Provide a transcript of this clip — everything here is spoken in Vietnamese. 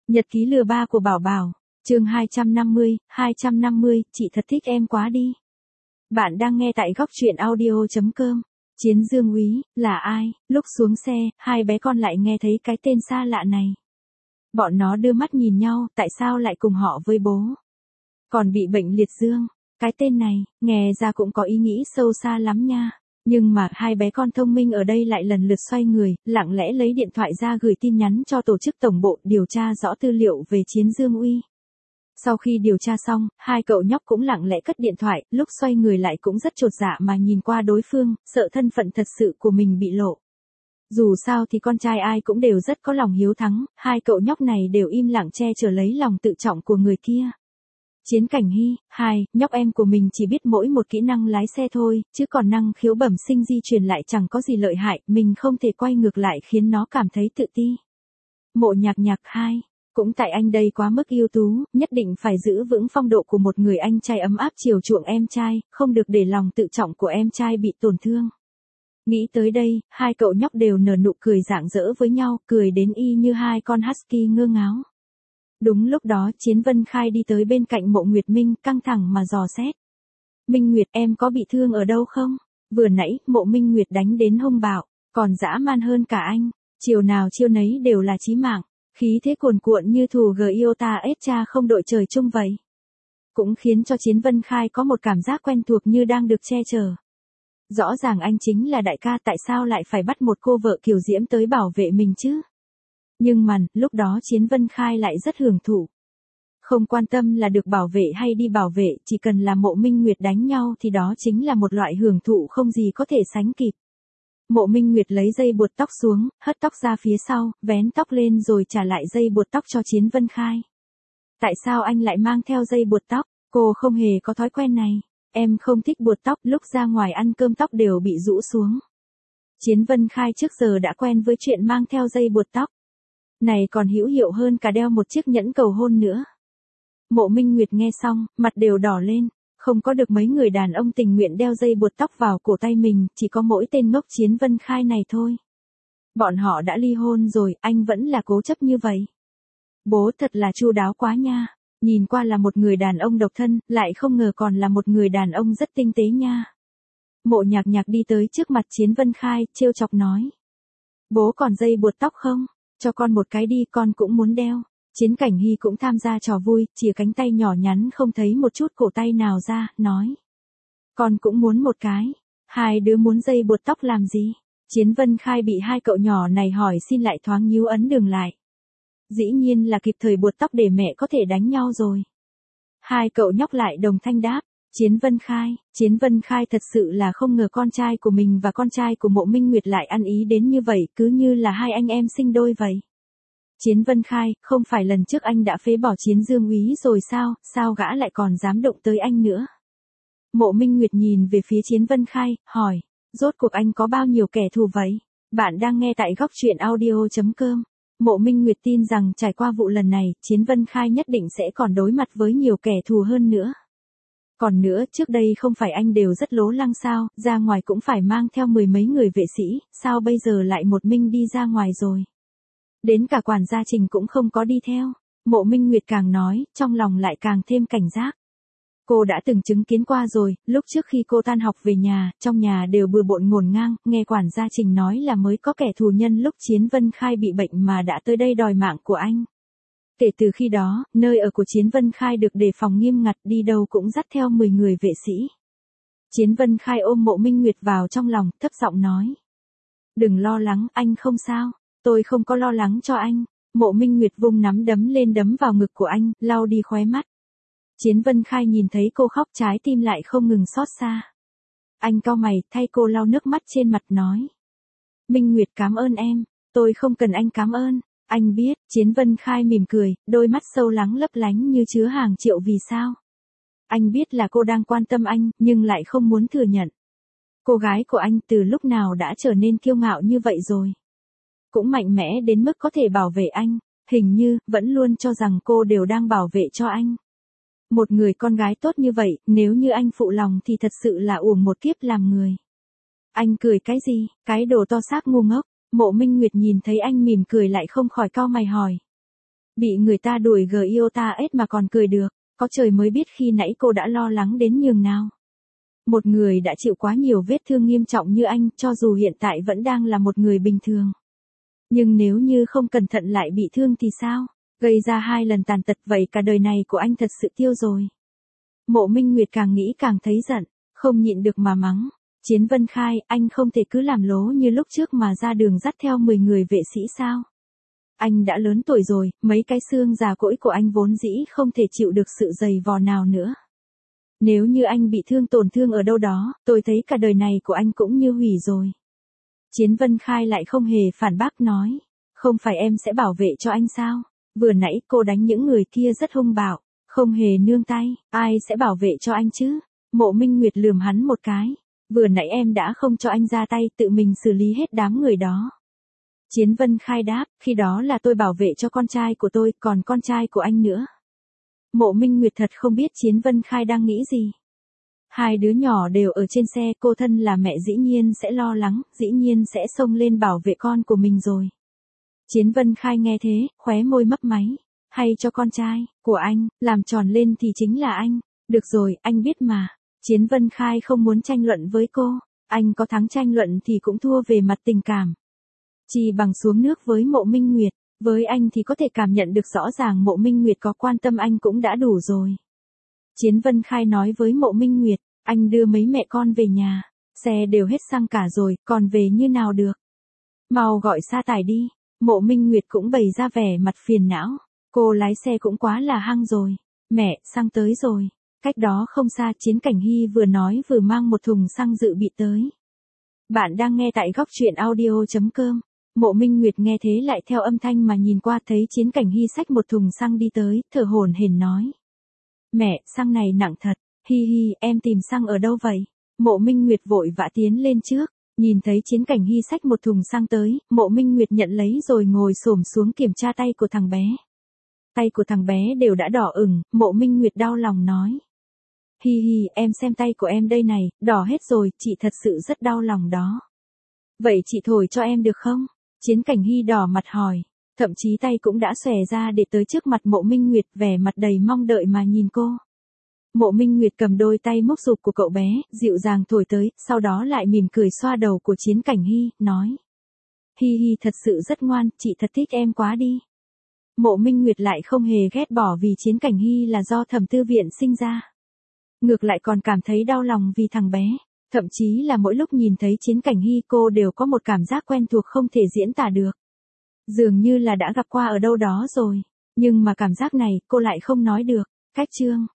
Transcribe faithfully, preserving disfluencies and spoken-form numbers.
Nhật ký lừa ba của Bảo Bảo, chương hai trăm năm mươi, hai trăm năm mươi, chị thật thích em quá đi. Bạn đang nghe tại góc truyện audio chấm com. Chiến Dương Úy, là ai? Lúc xuống xe, hai bé con lại nghe thấy cái tên xa lạ này. Bọn nó đưa mắt nhìn nhau, tại sao lại cùng họ với bố? Còn bị bệnh liệt dương, cái tên này, nghe ra cũng có ý nghĩ sâu xa lắm nha. Nhưng mà hai bé con thông minh ở đây lại lần lượt xoay người, lặng lẽ lấy điện thoại ra gửi tin nhắn cho tổ chức tổng bộ điều tra rõ tư liệu về Chiến Dương Uy. Sau khi điều tra xong, hai cậu nhóc cũng lặng lẽ cất điện thoại, lúc xoay người lại cũng rất chột dạ mà nhìn qua đối phương, sợ thân phận thật sự của mình bị lộ. Dù sao thì con trai ai cũng đều rất có lòng hiếu thắng, hai cậu nhóc này đều im lặng che chở lấy lòng tự trọng của người kia. Chiến Cảnh Hy, hai, nhóc em của mình chỉ biết mỗi một kỹ năng lái xe thôi, chứ còn năng khiếu bẩm sinh di truyền lại chẳng có gì lợi hại, mình không thể quay ngược lại khiến nó cảm thấy tự ti. Mộ Nhạc Nhạc, hai, cũng tại anh đây quá mức ưu tú, nhất định phải giữ vững phong độ của một người anh trai ấm áp chiều chuộng em trai, không được để lòng tự trọng của em trai bị tổn thương. Nghĩ tới đây, hai cậu nhóc đều nở nụ cười rạng rỡ với nhau, cười đến y như hai con husky ngơ ngáo. Đúng lúc đó Chiến Vân Khai đi tới bên cạnh Mộ Nguyệt Minh, căng thẳng mà dò xét. Minh Nguyệt, em có bị thương ở đâu không? Vừa nãy, Mộ Minh Nguyệt đánh đến hung bạo, còn dã man hơn cả anh, chiều nào chiêu nấy đều là chí mạng, khí thế cuồn cuộn như thù Giota Escha không đội trời chung vậy. Cũng khiến cho Chiến Vân Khai có một cảm giác quen thuộc như đang được che chở. Rõ ràng anh chính là đại ca, tại sao lại phải bắt một cô vợ kiều diễm tới bảo vệ mình chứ? Nhưng mà, lúc đó Chiến Vân Khai lại rất hưởng thụ. Không quan tâm là được bảo vệ hay đi bảo vệ, chỉ cần là Mộ Minh Nguyệt đánh nhau thì đó chính là một loại hưởng thụ không gì có thể sánh kịp. Mộ Minh Nguyệt lấy dây buộc tóc xuống, hất tóc ra phía sau, vén tóc lên rồi trả lại dây buộc tóc cho Chiến Vân Khai. Tại sao anh lại mang theo dây buộc tóc? Cô không hề có thói quen này. Em không thích buộc tóc, lúc ra ngoài ăn cơm tóc đều bị rũ xuống. Chiến Vân Khai trước giờ đã quen với chuyện mang theo dây buộc tóc. Này còn hữu hiệu hơn cả đeo một chiếc nhẫn cầu hôn nữa. Mộ Minh Nguyệt nghe xong, mặt đều đỏ lên, không có được mấy người đàn ông tình nguyện đeo dây buộc tóc vào cổ tay mình, chỉ có mỗi tên ngốc Chiến Vân Khai này thôi. Bọn họ đã ly hôn rồi, anh vẫn là cố chấp như vậy. Bố thật là chu đáo quá nha, nhìn qua là một người đàn ông độc thân, lại không ngờ còn là một người đàn ông rất tinh tế nha. Mộ Nhạc Nhạc đi tới trước mặt Chiến Vân Khai, trêu chọc nói. Bố còn dây buộc tóc không? Cho con một cái đi, con cũng muốn đeo. Chiến Cảnh Hy cũng tham gia trò vui, chìa cánh tay nhỏ nhắn không thấy một chút cổ tay nào ra, nói. Con cũng muốn một cái. Hai đứa muốn dây buộc tóc làm gì? Chiến Vân Khai bị hai cậu nhỏ này hỏi xin lại thoáng nhíu ấn đường lại. Dĩ nhiên là kịp thời buộc tóc để mẹ có thể đánh nhau rồi. Hai cậu nhóc lại đồng thanh đáp. Chiến Vân Khai, Chiến Vân Khai thật sự là không ngờ con trai của mình và con trai của Mộ Minh Nguyệt lại ăn ý đến như vậy, cứ như là hai anh em sinh đôi vậy. Chiến Vân Khai, không phải lần trước anh đã phế bỏ Chiến Dương Úy rồi sao, sao gã lại còn dám động tới anh nữa? Mộ Minh Nguyệt nhìn về phía Chiến Vân Khai, hỏi, rốt cuộc anh có bao nhiêu kẻ thù vậy? Bạn đang nghe tại góc truyện audio chấm com. Mộ Minh Nguyệt tin rằng trải qua vụ lần này, Chiến Vân Khai nhất định sẽ còn đối mặt với nhiều kẻ thù hơn nữa. Còn nữa, trước đây không phải anh đều rất lố lăng sao, ra ngoài cũng phải mang theo mười mấy người vệ sĩ, sao bây giờ lại một mình đi ra ngoài rồi? Đến cả quản gia Trình cũng không có đi theo. Mộ Minh Nguyệt càng nói, trong lòng lại càng thêm cảnh giác. Cô đã từng chứng kiến qua rồi, lúc trước khi cô tan học về nhà, trong nhà đều bừa bộn ngổn ngang, nghe quản gia Trình nói là mới có kẻ thù nhân lúc Chiến Vân Khai bị bệnh mà đã tới đây đòi mạng của anh. Kể từ khi đó, nơi ở của Chiến Vân Khai được đề phòng nghiêm ngặt, đi đâu cũng dắt theo mười người vệ sĩ. Chiến Vân Khai ôm Mộ Minh Nguyệt vào trong lòng, thấp giọng nói. Đừng lo lắng, anh không sao, tôi không có lo lắng cho anh. Mộ Minh Nguyệt vung nắm đấm lên đấm vào ngực của anh, lau đi khóe mắt. Chiến Vân Khai nhìn thấy cô khóc trái tim lại không ngừng xót xa. Anh cau mày, thay cô lau nước mắt trên mặt nói. Minh Nguyệt cảm ơn em, tôi không cần anh cảm ơn. Anh biết, Chiến Vân Khai mỉm cười, đôi mắt sâu lắng lấp lánh như chứa hàng triệu vì sao. Anh biết là cô đang quan tâm anh, nhưng lại không muốn thừa nhận. Cô gái của anh từ lúc nào đã trở nên kiêu ngạo như vậy rồi. Cũng mạnh mẽ đến mức có thể bảo vệ anh, hình như, vẫn luôn cho rằng cô đều đang bảo vệ cho anh. Một người con gái tốt như vậy, nếu như anh phụ lòng thì thật sự là uổng một kiếp làm người. Anh cười cái gì, cái đồ to xác ngu ngốc. Mộ Minh Nguyệt nhìn thấy anh mỉm cười lại không khỏi cau mày hỏi. Bị người ta đuổi gờ yêu ta ết mà còn cười được, có trời mới biết khi nãy cô đã lo lắng đến nhường nào. Một người đã chịu quá nhiều vết thương nghiêm trọng như anh, cho dù hiện tại vẫn đang là một người bình thường. Nhưng nếu như không cẩn thận lại bị thương thì sao? Gây ra hai lần tàn tật vậy cả đời này của anh thật sự tiêu rồi. Mộ Minh Nguyệt càng nghĩ càng thấy giận, không nhịn được mà mắng. Chiến Vân Khai, anh không thể cứ làm lố như lúc trước mà ra đường dắt theo mười người vệ sĩ sao? Anh đã lớn tuổi rồi, mấy cái xương già cỗi của anh vốn dĩ không thể chịu được sự dày vò nào nữa. Nếu như anh bị thương tổn thương ở đâu đó, tôi thấy cả đời này của anh cũng như hủy rồi. Chiến Vân Khai lại không hề phản bác nói. Không phải em sẽ bảo vệ cho anh sao? Vừa nãy cô đánh những người kia rất hung bạo, không hề nương tay, ai sẽ bảo vệ cho anh chứ? Mộ Minh Nguyệt lườm hắn một cái. Vừa nãy em đã không cho anh ra tay, tự mình xử lý hết đám người đó. Chiến Vân Khai đáp, khi đó là tôi bảo vệ cho con trai của tôi, còn con trai của anh nữa. Mộ Minh Nguyệt thật không biết Chiến Vân Khai đang nghĩ gì. Hai đứa nhỏ đều ở trên xe, cô thân là mẹ dĩ nhiên sẽ lo lắng, dĩ nhiên sẽ xông lên bảo vệ con của mình rồi. Chiến Vân Khai nghe thế, khóe môi mấp máy. Hay cho con trai của anh, làm tròn lên thì chính là anh. Được rồi, anh biết mà. Chiến Vân Khai không muốn tranh luận với cô. Anh có thắng tranh luận thì cũng thua về mặt tình cảm. Chỉ bằng xuống nước với Mộ Minh Nguyệt. Với anh thì có thể cảm nhận được rõ ràng Mộ Minh Nguyệt có quan tâm anh cũng đã đủ rồi. Chiến Vân Khai nói với Mộ Minh Nguyệt, anh đưa mấy mẹ con về nhà. Xe đều hết xăng cả rồi, còn về như nào được. Mau gọi sa tải đi. Mộ Minh Nguyệt cũng bày ra vẻ mặt phiền não. Cô lái xe cũng quá là hăng rồi. Mẹ, xăng tới rồi. Cách đó không xa, Chiến Cảnh Hy vừa nói vừa mang một thùng xăng dự bị tới. Bạn đang nghe tại góc truyện audio chấm com. Mộ Minh Nguyệt nghe thế lại theo âm thanh mà nhìn qua thấy Chiến Cảnh Hy xách một thùng xăng đi tới, thở hổn hển nói. Mẹ, xăng này nặng thật. Hi hi, em tìm xăng ở đâu vậy? Mộ Minh Nguyệt vội vã tiến lên trước. Nhìn thấy Chiến Cảnh Hy xách một thùng xăng tới, Mộ Minh Nguyệt nhận lấy rồi ngồi xổm xuống kiểm tra tay của thằng bé. Tay của thằng bé đều đã đỏ ửng, Mộ Minh Nguyệt đau lòng nói. Hi hi, em xem tay của em đây này, đỏ hết rồi, chị thật sự rất đau lòng đó. Vậy chị thổi cho em được không? Chiến Cảnh Hy đỏ mặt hỏi, thậm chí tay cũng đã xòe ra để tới trước mặt Mộ Minh Nguyệt, vẻ mặt đầy mong đợi mà nhìn cô. Mộ Minh Nguyệt cầm đôi tay mốc sụp của cậu bé, dịu dàng thổi tới, sau đó lại mỉm cười xoa đầu của Chiến Cảnh Hy, nói. Hi hi, thật sự rất ngoan, chị thật thích em quá đi. Mộ Minh Nguyệt lại không hề ghét bỏ vì Chiến Cảnh Hy là do Thẩm Tư Viện sinh ra. Ngược lại còn cảm thấy đau lòng vì thằng bé. Thậm chí là mỗi lúc nhìn thấy Chiến Cảnh Hy cô đều có một cảm giác quen thuộc không thể diễn tả được. Dường như là đã gặp qua ở đâu đó rồi. Nhưng mà cảm giác này cô lại không nói được. Cách chương